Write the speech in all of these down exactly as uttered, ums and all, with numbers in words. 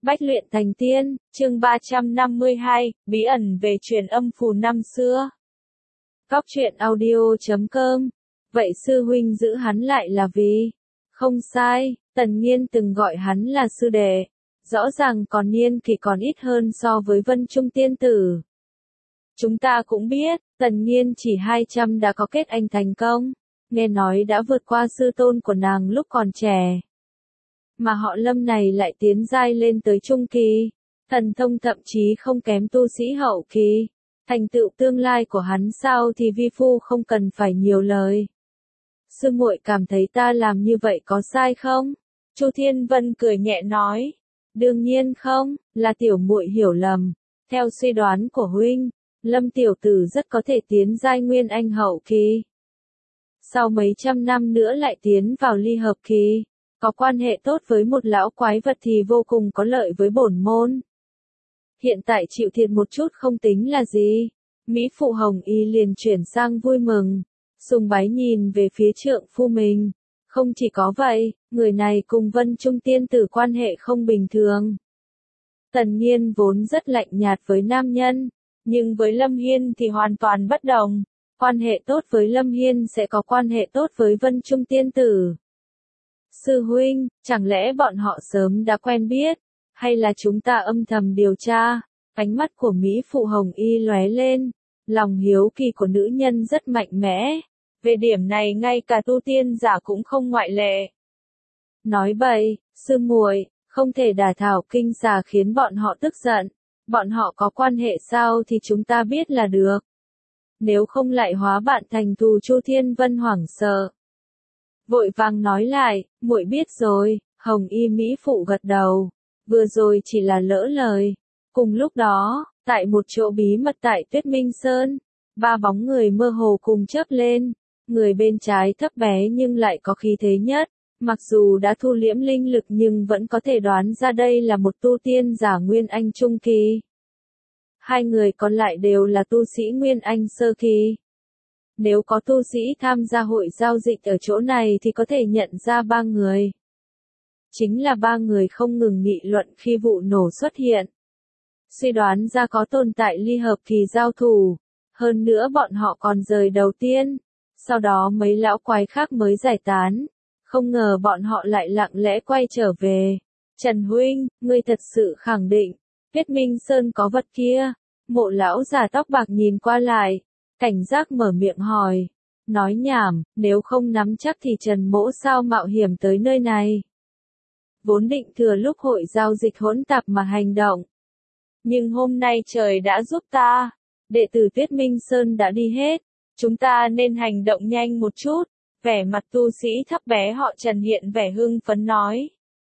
Bách luyện thành tiên, chương ba trăm năm mươi hai, bí ẩn về truyền âm phù năm xưa. Góc truyện audio chấm com. Vậy sư huynh giữ hắn lại là vì? Không sai, Tần Nghiên từng gọi hắn là sư đệ. Rõ ràng còn niên kỷ còn ít hơn so với Vân Trung tiên tử. Chúng ta cũng biết, Tần Nghiên chỉ hai trăm đã có kết anh thành công. Nghe nói đã vượt qua sư tôn của nàng lúc còn trẻ. Mà họ Lâm này lại tiến giai lên tới trung kỳ, thần thông thậm chí không kém tu sĩ hậu kỳ. Thành tựu tương lai của hắn sao thì vi phu không cần phải nhiều lời. Sư muội cảm thấy ta làm như vậy có sai không? Chu Thiên Vân cười nhẹ nói. Đương nhiên không, là tiểu muội hiểu lầm. Theo suy đoán của huynh, Lâm tiểu tử rất có thể tiến giai nguyên anh hậu kỳ. Sau mấy trăm năm nữa lại tiến vào ly hợp kỳ. Có quan hệ tốt với một lão quái vật thì vô cùng có lợi với bổn môn. Hiện tại chịu thiệt một chút không tính là gì. Mỹ phụ Hồng Y liền chuyển sang vui mừng, sùng bái nhìn về phía trượng phu mình. Không chỉ có vậy, người này cùng Vân Trung tiên tử quan hệ không bình thường. Tần Nghiên vốn rất lạnh nhạt với nam nhân, nhưng với Lâm Hiên thì hoàn toàn bất đồng. Quan hệ tốt với Lâm Hiên sẽ có quan hệ tốt với Vân Trung tiên tử. Sư huynh, chẳng lẽ bọn họ sớm đã quen biết, hay là chúng ta âm thầm điều tra? Ánh mắt của Mỹ phụ Hồng Y lóe lên, lòng hiếu kỳ của nữ nhân rất mạnh mẽ. Về điểm này ngay cả tu tiên giả cũng không ngoại lệ. Nói bậy, sư muội, không thể đả thảo kinh xà khiến bọn họ tức giận. Bọn họ có quan hệ sao thì chúng ta biết là được. Nếu không lại hóa bạn thành thù. Chu Thiên Vân hoảng sợ. Vội vàng nói lại, muội biết rồi. Hồng Y Mỹ phụ gật đầu. Vừa rồi chỉ là lỡ lời. Cùng lúc đó, tại một chỗ bí mật tại Tuyết Minh Sơn, ba bóng người mơ hồ cùng chớp lên. Người bên trái thấp bé nhưng lại có khí thế nhất. Mặc dù đã thu liễm linh lực nhưng vẫn có thể đoán ra đây là một tu tiên giả Nguyên Anh trung kỳ. Hai người còn lại đều là tu sĩ Nguyên Anh sơ kỳ. Nếu có tu sĩ tham gia hội giao dịch ở chỗ này thì có thể nhận ra ba người. Chính là ba người không ngừng nghị luận khi vụ nổ xuất hiện. Suy đoán ra có tồn tại ly hợp kỳ giao thủ. Hơn nữa bọn họ còn rời đầu tiên. Sau đó mấy lão quái khác mới giải tán. Không ngờ bọn họ lại lặng lẽ quay trở về. Trần huynh, ngươi thật sự khẳng định. Tuyết Minh Sơn có vật kia. Mộ lão già tóc bạc nhìn qua lại. Cảnh giác mở miệng hỏi. Nói nhảm, nếu không nắm chắc thì Trần mỗ sao mạo hiểm tới nơi này. Vốn định thừa lúc hội giao dịch hỗn tạp mà hành động. Nhưng hôm nay trời đã giúp ta. Đệ tử Tuyết Minh Sơn đã đi hết. Chúng ta nên hành động nhanh một chút. Vẻ mặt tu sĩ thấp bé họ Trần hiện vẻ hưng phấn nói.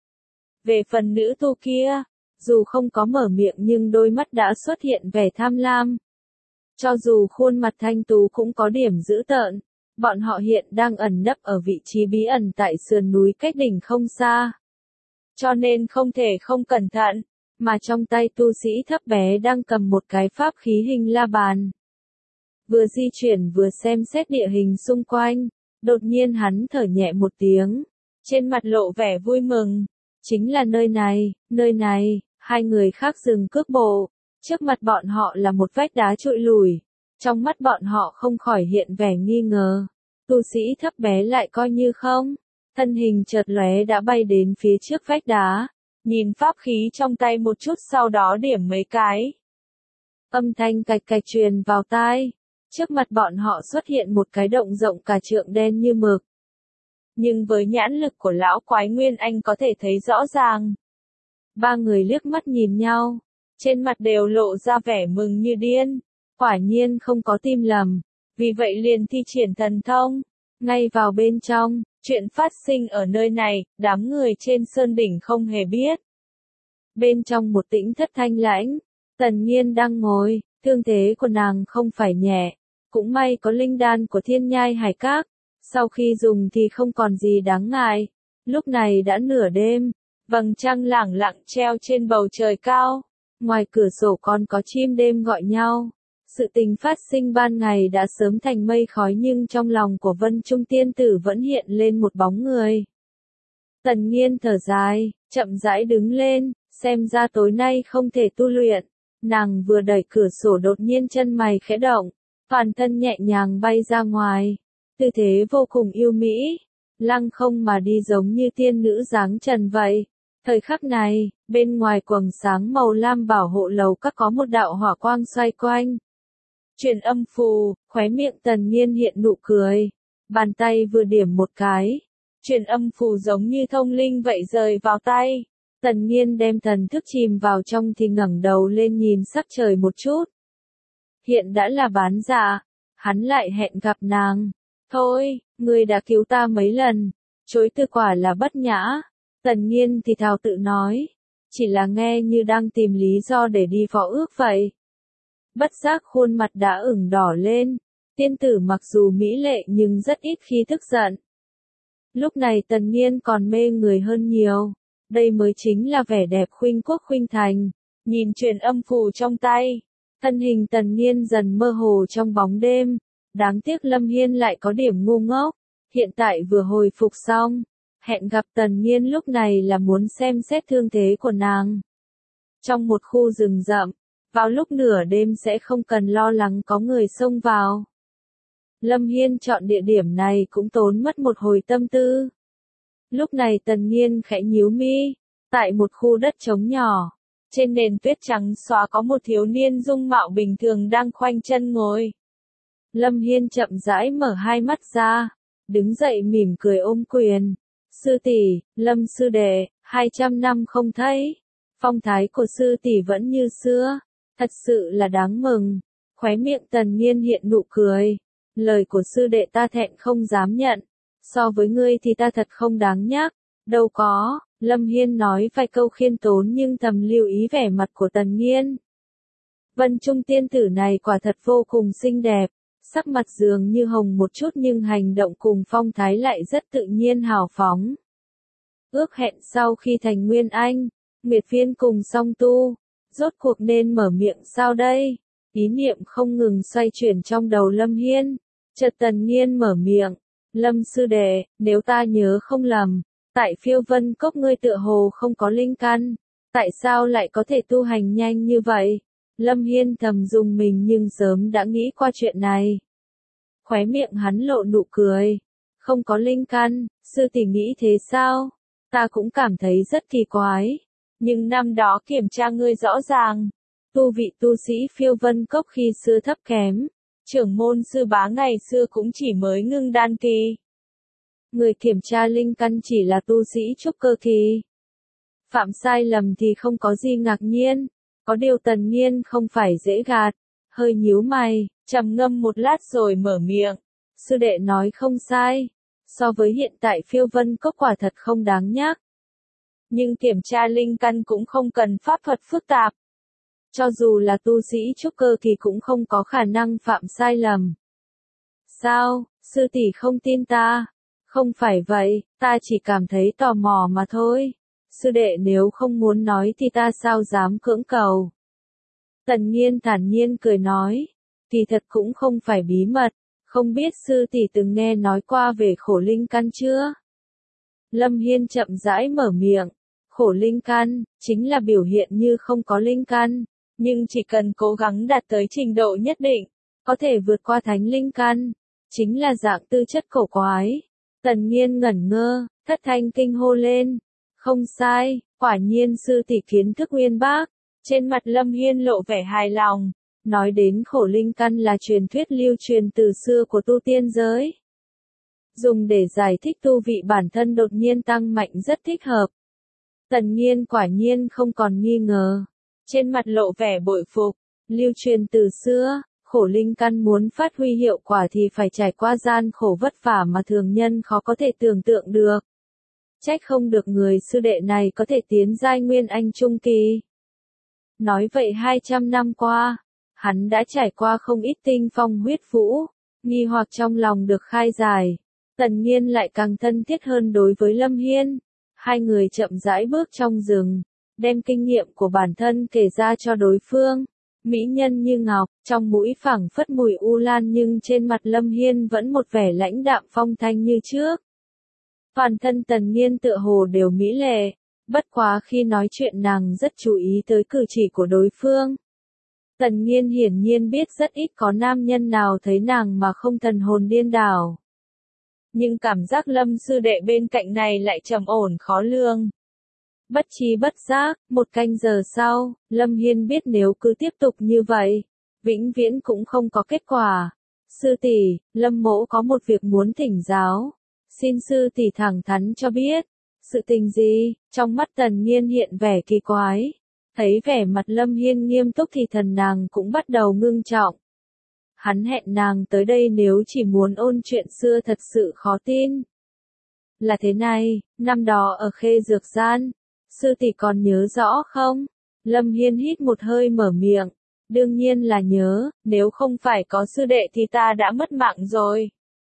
Về phần nữ tu kia, dù không có mở miệng nhưng đôi mắt đã xuất hiện vẻ tham lam. Cho dù khuôn mặt thanh tú cũng có điểm dữ tợn, bọn họ hiện đang ẩn nấp ở vị trí bí ẩn tại sườn núi cách đỉnh không xa. Cho nên không thể không cẩn thận, mà trong tay tu sĩ thấp bé đang cầm một cái pháp khí hình la bàn. Vừa di chuyển vừa xem xét địa hình xung quanh, đột nhiên hắn thở nhẹ một tiếng, trên mặt lộ vẻ vui mừng. Chính là nơi này, nơi này. Hai người khác dừng cước bộ. Trước mặt bọn họ là một vách đá trụi lùi. Trong mắt bọn họ không khỏi hiện vẻ nghi ngờ. Tu sĩ thấp bé lại coi như không. Thân hình chợt lóe đã bay đến phía trước vách đá. Nhìn pháp khí trong tay một chút sau đó điểm mấy cái. Âm thanh cạch cạch truyền vào tai. Trước mặt bọn họ xuất hiện một cái động rộng cả trượng đen như mực. Nhưng với nhãn lực của lão quái Nguyên Anh có thể thấy rõ ràng. Ba người liếc mắt nhìn nhau, trên mặt đều lộ ra vẻ mừng như điên, quả nhiên không có tim lầm, vì vậy liền thi triển thần thông, ngay vào bên trong, chuyện phát sinh ở nơi này, đám người trên sơn đỉnh không hề biết. Bên trong một tĩnh thất thanh lãnh, Tần Nghiên đang ngồi, thương thế của nàng không phải nhẹ, cũng may có linh đan của Thiên Nhai Hải Các, sau khi dùng thì không còn gì đáng ngại, lúc này đã nửa đêm. Vầng trăng lẳng lặng treo trên bầu trời cao. Ngoài cửa sổ còn có chim đêm gọi nhau. Sự tình phát sinh ban ngày đã sớm thành mây khói nhưng trong lòng của Vân Trung tiên tử vẫn hiện lên một bóng người. Tần Nghiên thở dài, chậm rãi đứng lên, xem ra tối nay không thể tu luyện. Nàng vừa đẩy cửa sổ đột nhiên chân mày khẽ động, toàn thân nhẹ nhàng bay ra ngoài, tư thế vô cùng yêu mỹ, lăng không mà đi giống như tiên nữ dáng trần vậy. Thời khắc này, bên ngoài quầng sáng màu lam bảo hộ lầu các có một đạo hỏa quang xoay quanh. Truyền âm phù, khóe miệng Tần Nghiên hiện nụ cười, bàn tay vừa điểm một cái, truyền âm phù giống như thông linh vậy rời vào tay. Tần Nghiên đem thần thức chìm vào trong thì ngẩng đầu lên nhìn sắc trời một chút. Hiện đã là bán dạ, hắn lại hẹn gặp nàng. Thôi, ngươi đã cứu ta mấy lần, chối từ quả là bất nhã. Tần Nghiên thì thào tự nói, chỉ là nghe như đang tìm lý do để đi võ ước vậy. Bất giác khuôn mặt đã ửng đỏ lên, tiên tử mặc dù mỹ lệ nhưng rất ít khi tức giận. Lúc này Tần Nghiên còn mê người hơn nhiều, đây mới chính là vẻ đẹp khuynh quốc khuynh thành. Nhìn truyền âm phù trong tay, thân hình Tần Nghiên dần mơ hồ trong bóng đêm, đáng tiếc Lâm Hiên lại có điểm ngu ngốc, hiện tại vừa hồi phục xong. Hẹn gặp Tần Nghiên lúc này là muốn xem xét thương thế của nàng. Trong một khu rừng rậm, vào lúc nửa đêm sẽ không cần lo lắng có người xông vào. Lâm Hiên chọn địa điểm này cũng tốn mất một hồi tâm tư. Lúc này Tần Nghiên khẽ nhíu mi, tại một khu đất trống nhỏ, trên nền tuyết trắng xóa có một thiếu niên dung mạo bình thường đang khoanh chân ngồi. Lâm Hiên chậm rãi mở hai mắt ra, đứng dậy mỉm cười ôm quyền. Sư tỷ, Lâm sư đệ, hai trăm năm không thấy, phong thái của sư tỷ vẫn như xưa, thật sự là đáng mừng. Khóe miệng Tần Nghiên hiện nụ cười, lời của sư đệ ta thẹn không dám nhận, so với ngươi thì ta thật không đáng nhắc. Đâu có, Lâm Hiên nói vài câu khiêm tốn nhưng thầm lưu ý vẻ mặt của Tần Nghiên. Vân Trung tiên tử này quả thật vô cùng xinh đẹp, sắc mặt dường như hồng một chút nhưng hành động cùng phong thái lại rất tự nhiên hào phóng. Ước hẹn sau khi thành Nguyên Anh, Nguyệt Viên cùng song tu, rốt cuộc nên mở miệng sao đây? Ý niệm không ngừng xoay chuyển trong đầu Lâm Hiên, chợt Tần Nghiên mở miệng, Lâm sư đệ, nếu ta nhớ không lầm, tại Phiêu Vân Cốc ngươi tựa hồ không có linh căn, tại sao lại có thể tu hành nhanh như vậy? Lâm Hiên thầm dùng mình nhưng sớm đã nghĩ qua chuyện này. Khóe miệng hắn lộ nụ cười. Không có linh căn, sư tỷ nghĩ thế sao? Ta cũng cảm thấy rất kỳ quái. Nhưng năm đó kiểm tra ngươi rõ ràng. Tu vị tu sĩ Phiêu Vân Cốc khi xưa thấp kém. Trưởng môn sư bá ngày xưa cũng chỉ mới ngưng đan kỳ. Người kiểm tra linh căn chỉ là tu sĩ trúc cơ kỳ. Phạm sai lầm thì không có gì ngạc nhiên. Có điều Tần Nghiên không phải dễ gạt, hơi nhíu mày, trầm ngâm một lát rồi mở miệng. Sư đệ nói không sai, so với hiện tại Phiêu Vân Cốc quả thật không đáng nhắc. Nhưng kiểm tra linh căn cũng không cần pháp thuật phức tạp. Cho dù là tu sĩ trúc cơ thì cũng không có khả năng phạm sai lầm. Sao, sư tỷ không tin ta? Không phải vậy, ta chỉ cảm thấy tò mò mà thôi. Sư đệ nếu không muốn nói thì ta sao dám cưỡng cầu. Tần Nghiên thản nhiên cười nói, kỳ thật cũng không phải bí mật, không biết sư tỷ từng nghe nói qua về khổ linh căn chưa? Lâm Hiên chậm rãi mở miệng, khổ linh căn, chính là biểu hiện như không có linh căn, nhưng chỉ cần cố gắng đạt tới trình độ nhất định, có thể vượt qua thánh linh căn, chính là dạng tư chất cổ quái. Tần Nghiên ngẩn ngơ, thất thanh kinh hô lên. Không sai, quả nhiên sư tỷ kiến thức uyên bác. Trên mặt Lâm Hiên lộ vẻ hài lòng. Nói đến khổ linh căn là truyền thuyết lưu truyền từ xưa của tu tiên giới. Dùng để giải thích tu vị bản thân đột nhiên tăng mạnh rất thích hợp. Tần Nghiên quả nhiên không còn nghi ngờ. Trên mặt lộ vẻ bội phục. Lưu truyền từ xưa, khổ linh căn muốn phát huy hiệu quả thì phải trải qua gian khổ vất vả mà thường nhân khó có thể tưởng tượng được. Trách không được người sư đệ này có thể tiến giai Nguyên Anh trung kỳ. Nói vậy hai trăm năm qua, hắn đã trải qua không ít tinh phong huyết vũ, nghi hoặc trong lòng được khai giải. Tần Nghiên lại càng thân thiết hơn đối với Lâm Hiên. Hai người chậm rãi bước trong rừng, đem kinh nghiệm của bản thân kể ra cho đối phương. Mỹ nhân như ngọc, trong mũi phảng phất mùi u lan nhưng trên mặt Lâm Hiên vẫn một vẻ lãnh đạm phong thanh như trước. Toàn thân Tần Nghiên tựa hồ đều mỹ lệ, Bất quá khi nói chuyện nàng rất chú ý tới cử chỉ của đối phương. Tần Nghiên hiển nhiên biết rất ít có nam nhân nào thấy nàng mà không thần hồn điên đảo. Nhưng cảm giác Lâm sư đệ bên cạnh này lại trầm ổn khó lường. Bất trí bất giác, một canh giờ sau, Lâm Hiên biết nếu cứ tiếp tục như vậy, vĩnh viễn cũng không có kết quả. Sư tỷ, Lâm mỗ có một việc muốn thỉnh giáo. Xin sư tỷ thẳng thắn cho biết. Sự tình gì? Trong mắt Tần Nghiên hiện vẻ kỳ quái. Thấy vẻ mặt Lâm Hiên nghiêm túc thì thần nàng cũng bắt đầu ngưng trọng. Hắn hẹn nàng tới đây nếu chỉ muốn ôn chuyện xưa thật sự khó tin. Là thế này, năm đó ở Khê Dược Gian, sư tỷ còn nhớ rõ không? Lâm Hiên hít một hơi mở miệng. Đương nhiên là nhớ, nếu không phải có sư đệ thì ta đã mất mạng rồi.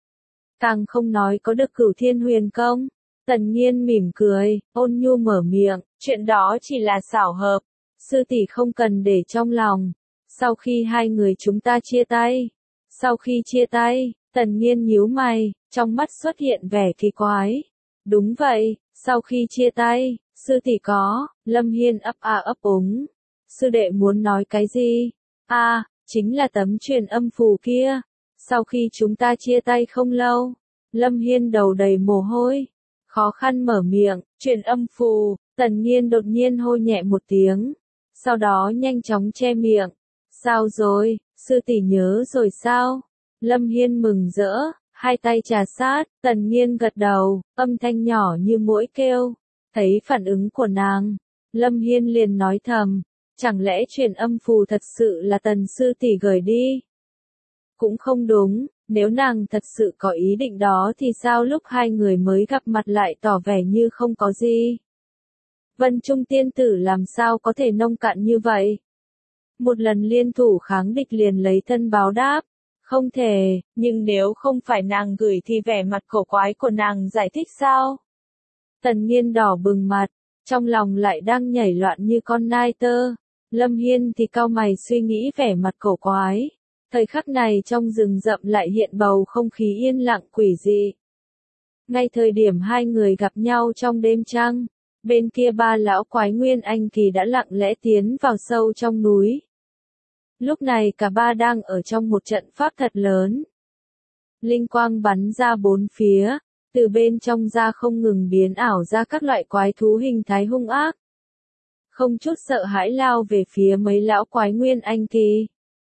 Càng không nói có được Cửu Thiên Huyền Công. Tần Nghiên mỉm cười, ôn nhu mở miệng, chuyện đó chỉ là xảo hợp. Sư tỷ không cần để trong lòng. Sau khi hai người chúng ta chia tay. Sau khi chia tay, Tần Nghiên nhíu mày, trong mắt xuất hiện vẻ kỳ quái. Đúng vậy, sau khi chia tay, sư tỷ có, Lâm Hiên ấp a ấp úng. Sư đệ muốn nói cái gì? A, à, chính là tấm truyền âm phù kia. Sau khi chúng ta chia tay không lâu, Lâm Hiên đầu đầy mồ hôi. Khó khăn mở miệng, truyền âm phù, Tần Nghiên đột nhiên hô nhẹ một tiếng. Sau đó nhanh chóng che miệng. Sao rồi, sư tỷ nhớ rồi sao? Lâm Hiên mừng rỡ, hai tay trà sát, Tần Nghiên gật đầu, âm thanh nhỏ như muỗi kêu. Thấy phản ứng của nàng, Lâm Hiên liền nói thầm, chẳng lẽ truyền âm phù thật sự là Tần sư tỷ gửi đi? Cũng không đúng, nếu nàng thật sự có ý định đó thì sao lúc hai người mới gặp mặt lại tỏ vẻ như không có gì? Vân Trung tiên tử làm sao có thể nông cạn như vậy? Một lần liên thủ kháng địch liền lấy thân báo đáp. Không thể, nhưng nếu không phải nàng gửi thì vẻ mặt cổ quái của nàng giải thích sao? Tần Nghiên đỏ bừng mặt, trong lòng lại đang nhảy loạn như con nai tơ. Lâm Hiên thì cau mày suy nghĩ vẻ mặt cổ quái. Thời khắc này trong rừng rậm lại hiện bầu không khí yên lặng quỷ dị. Ngay thời điểm hai người gặp nhau trong đêm trăng, bên kia ba lão quái Nguyên Anh Kỳ đã lặng lẽ tiến vào sâu trong núi. Lúc này cả ba đang ở trong một trận pháp thật lớn. Linh quang bắn ra bốn phía, từ bên trong ra không ngừng biến ảo ra các loại quái thú hình thái hung ác. Không chút sợ hãi lao về phía mấy lão quái Nguyên Anh Kỳ.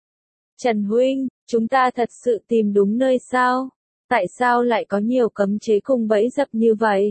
Trần huynh, chúng ta thật sự tìm đúng nơi sao? Tại sao lại có nhiều cấm chế cùng bẫy dập như vậy?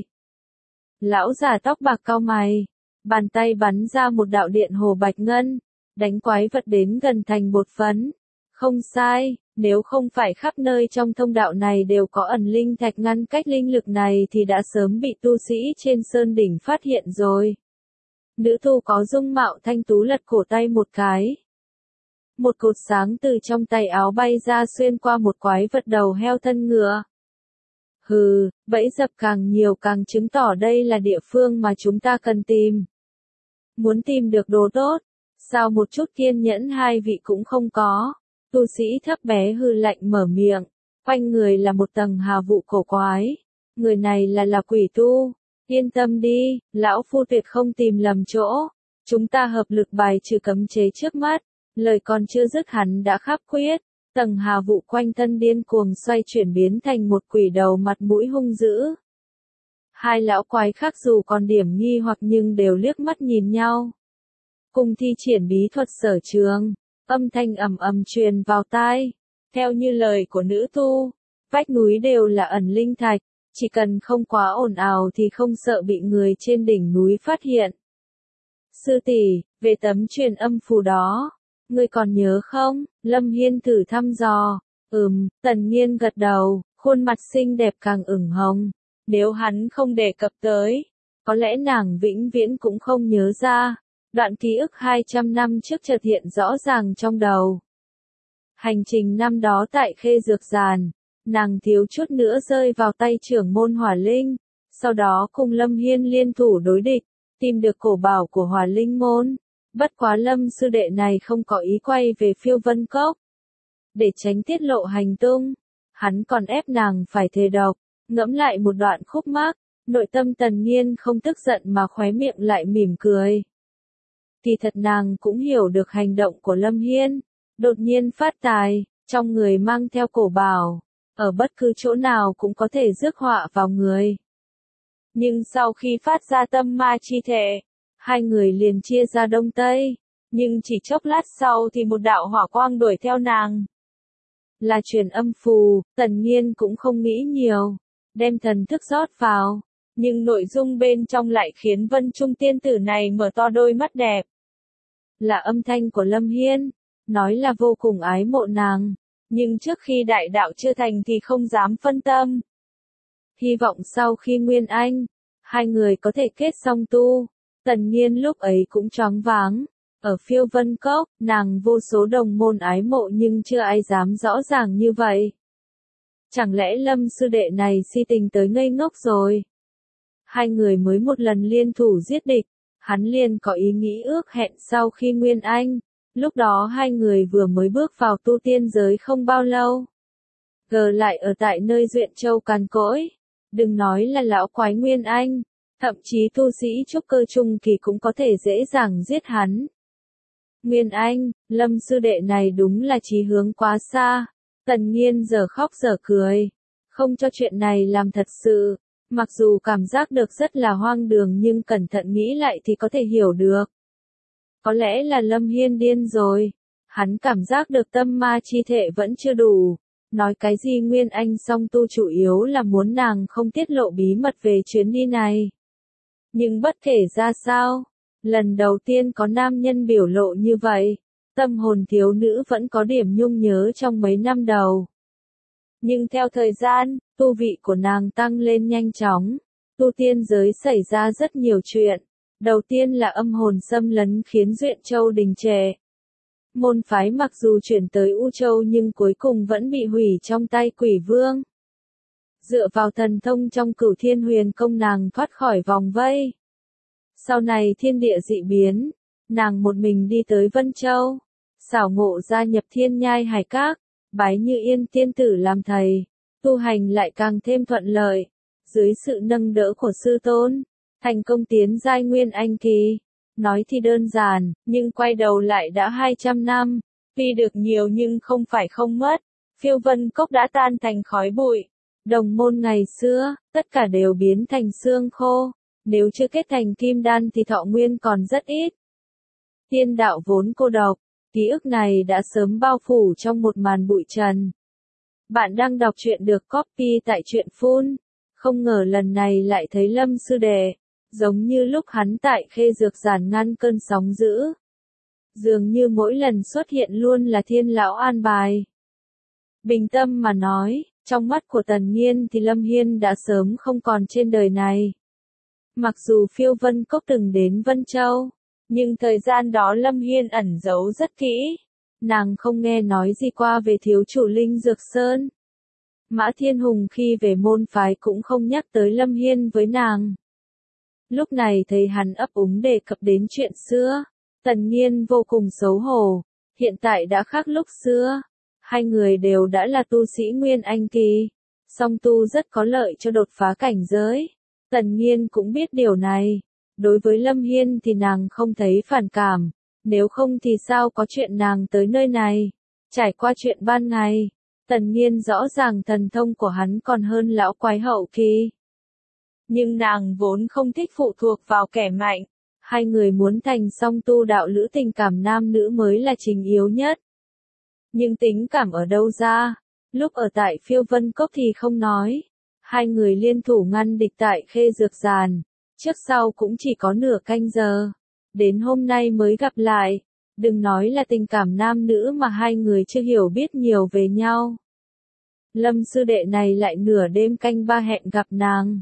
Lão già tóc bạc cau mày, bàn tay bắn ra một đạo điện hồ bạch ngân, đánh quái vật đến gần thành bột phấn. Không sai, nếu không phải khắp nơi trong thông đạo này đều có ẩn linh thạch ngăn cách linh lực này thì đã sớm bị tu sĩ trên sơn đỉnh phát hiện rồi. Nữ tu có dung mạo thanh tú lật cổ tay một cái. Một cột sáng từ trong tay áo bay ra xuyên qua một quái vật đầu heo thân ngựa. Hừ, bẫy dập càng nhiều càng chứng tỏ đây là địa phương mà chúng ta cần tìm. Muốn tìm được đồ tốt, sao một chút kiên nhẫn hai vị cũng không có? Tu sĩ thấp bé hư lạnh mở miệng, quanh người là một tầng hà vụ cổ quái. Người này là là quỷ tu. Yên tâm đi, lão phu tuyệt không tìm lầm chỗ. Chúng ta hợp lực bài trừ cấm chế trước mắt. Lời còn chưa dứt hắn đã khắp quyết. Tầng hà vụ quanh thân điên cuồng xoay chuyển biến thành một quỷ đầu mặt mũi hung dữ. Hai lão quái khác dù còn điểm nghi hoặc nhưng đều liếc mắt nhìn nhau. Cùng thi triển bí thuật sở trường, âm thanh ầm ầm truyền vào tai. Theo như lời của nữ tu, vách núi đều là ẩn linh thạch, chỉ cần không quá ồn ào thì không sợ bị người trên đỉnh núi phát hiện. Sư tỷ, về tấm truyền âm phù đó, ngươi còn nhớ không? Lâm Hiên thử thăm dò. Ừm, Tần Nghiên gật đầu, khuôn mặt xinh đẹp càng ửng hồng. Nếu hắn không đề cập tới, có lẽ nàng vĩnh viễn cũng không nhớ ra. Đoạn ký ức hai trăm năm trước chợt hiện rõ ràng trong đầu. Hành trình năm đó tại Khê Dược Giàn, nàng thiếu chút nữa rơi vào tay trưởng môn Hỏa Linh. Sau đó cùng Lâm Hiên liên thủ đối địch, tìm được cổ bảo của Hỏa Linh môn. Bất quá Lâm sư đệ này không có ý quay về Phiêu Vân Cốc. Để tránh tiết lộ hành tung, hắn còn ép nàng phải thề độc. Ngẫm lại một đoạn khúc mắc, Nội tâm Tần Nghiên không tức giận mà khóe miệng lại mỉm cười. Kỳ thật nàng cũng hiểu được hành động của Lâm Hiên, đột nhiên phát tài, trong người mang theo cổ bảo, ở bất cứ chỗ nào cũng có thể rước họa vào người. Nhưng sau khi phát ra tâm ma chi thể, hai người liền chia ra đông tây, nhưng chỉ chốc lát sau thì một đạo hỏa quang đuổi theo nàng. Là truyền âm phù, Tần Nghiên cũng không nghĩ nhiều, đem thần thức rót vào, nhưng nội dung bên trong lại khiến Vân Trung tiên tử này mở to đôi mắt đẹp. Là âm thanh của Lâm Hiên, nói là vô cùng ái mộ nàng, nhưng trước khi đại đạo chưa thành thì không dám phân tâm. Hy vọng sau khi Nguyên Anh, hai người có thể kết song tu. Tần Nghiên lúc ấy cũng choáng váng. Ở Phiêu Vân Cốc, nàng vô số đồng môn ái mộ nhưng chưa ai dám rõ ràng như vậy. Chẳng lẽ Lâm sư đệ này si tình tới ngây ngốc rồi? Hai người mới một lần liên thủ giết địch, hắn liền có ý nghĩ ước hẹn sau khi Nguyên Anh. Lúc đó hai người vừa mới bước vào tu tiên giới không bao lâu. Gờ lại ở tại nơi Duyện Châu càn cỗi. Đừng nói là lão quái Nguyên Anh, thậm chí tu sĩ trúc cơ trung kỳ cũng có thể dễ dàng giết hắn. Nguyên Anh, Lâm sư đệ này đúng là chí hướng quá xa. Tần Nghiên giờ khóc giờ cười, không cho chuyện này làm thật sự. Mặc dù cảm giác được rất là hoang đường nhưng cẩn thận nghĩ lại thì có thể hiểu được. Có lẽ là Lâm Hiên điên rồi. Hắn cảm giác được tâm ma chi thể vẫn chưa đủ. Nói cái gì Nguyên Anh song tu chủ yếu là muốn nàng không tiết lộ bí mật về chuyến đi này. Nhưng bất kể ra sao, lần đầu tiên có nam nhân biểu lộ như vậy, tâm hồn thiếu nữ vẫn có điểm nhung nhớ trong mấy năm đầu. Nhưng theo thời gian, tu vị của nàng tăng lên nhanh chóng, tu tiên giới xảy ra rất nhiều chuyện. Đầu tiên là âm hồn xâm lấn khiến Duyện Châu đình trệ. Môn phái mặc dù chuyển tới U Châu nhưng cuối cùng vẫn bị hủy trong tay Quỷ Vương. Dựa vào thần thông trong Cửu Thiên Huyền Công nàng thoát khỏi vòng vây. Sau này thiên địa dị biến, nàng một mình đi tới Vân Châu, xảo ngộ gia nhập Thiên Nhai Hải Các, bái Như Yên tiên tử làm thầy, tu hành lại càng thêm thuận lợi, dưới sự nâng đỡ của sư tôn, thành công tiến giai Nguyên Anh kỳ. Nói thì đơn giản, nhưng quay đầu lại đã hai trăm năm, tuy được nhiều nhưng không phải không mất. Phiêu Vân Cốc đã tan thành khói bụi. Đồng môn ngày xưa, tất cả đều biến thành xương khô. Nếu chưa kết thành kim đan thì thọ nguyên còn rất ít. Tiên đạo vốn cô độc, ký ức này đã sớm bao phủ trong một màn bụi trần. Bạn đang đọc truyện được copy tại truyện phun. Không ngờ lần này lại thấy Lâm sư đệ. Giống như lúc hắn tại Khê Dược Giản ngăn cơn sóng dữ. Dường như mỗi lần xuất hiện luôn là thiên lão an bài. Bình tâm mà nói, trong mắt của Tần Nghiên thì Lâm Hiên đã sớm không còn trên đời này. Mặc dù Phiêu Vân Cốc từng đến Vân Châu, nhưng thời gian đó Lâm Hiên ẩn giấu rất kỹ. Nàng không nghe nói gì qua về thiếu chủ Linh Dược Sơn. Mã Thiên Hùng khi về môn phái cũng không nhắc tới Lâm Hiên với nàng. Lúc này thấy hắn ấp úng đề cập đến chuyện xưa, Tần Nghiên vô cùng xấu hổ, hiện tại đã khác lúc xưa, hai người đều đã là tu sĩ Nguyên Anh kỳ, song tu rất có lợi cho đột phá cảnh giới. Tần Nghiên cũng biết điều này, đối với Lâm Hiên thì nàng không thấy phản cảm, nếu không thì sao có chuyện nàng tới nơi này. Trải qua chuyện ban ngày, Tần Nghiên rõ ràng thần thông của hắn còn hơn lão quái hậu kỳ. Nhưng nàng vốn không thích phụ thuộc vào kẻ mạnh, hai người muốn thành song tu đạo lữ tình cảm nam nữ mới là chính yếu nhất. Nhưng tính cảm ở đâu ra, lúc ở tại Phiêu Vân Cốc thì không nói, hai người liên thủ ngăn địch tại Khê Dược Giản, trước sau cũng chỉ có nửa canh giờ, đến hôm nay mới gặp lại, đừng nói là tình cảm nam nữ mà hai người chưa hiểu biết nhiều về nhau. Lâm sư đệ này lại nửa đêm canh ba hẹn gặp nàng.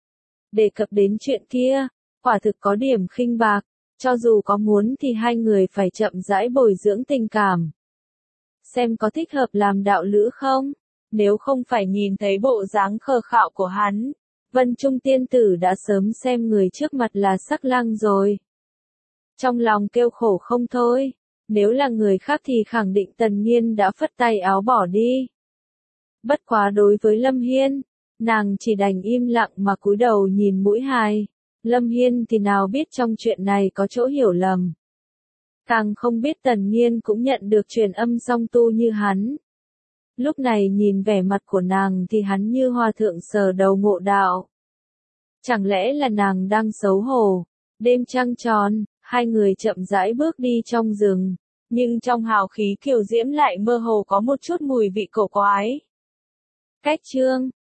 Đề cập đến chuyện kia, quả thực có điểm khinh bạc, cho dù có muốn thì hai người phải chậm rãi bồi dưỡng tình cảm. Xem có thích hợp làm đạo lữ không? Nếu không phải nhìn thấy bộ dáng khờ khạo của hắn, Vân Trung tiên tử đã sớm xem người trước mặt là sắc lang rồi. Trong lòng kêu khổ không thôi, nếu là người khác thì khẳng định Tần Nghiên đã phất tay áo bỏ đi. Bất quá đối với Lâm Hiên, Nàng chỉ đành im lặng mà cúi đầu nhìn mũi hai. Lâm Hiên thì nào biết trong chuyện này có chỗ hiểu lầm. Càng không biết Tần Nghiên cũng nhận được truyền âm song tu như hắn. Lúc này nhìn vẻ mặt của nàng thì hắn như hòa thượng sờ đầu ngộ đạo. Chẳng lẽ là nàng đang xấu hổ? Đêm trăng tròn, hai người chậm rãi bước đi trong rừng, nhưng trong hào khí kiều diễm lại mơ hồ có một chút mùi vị cổ quái. Cách chương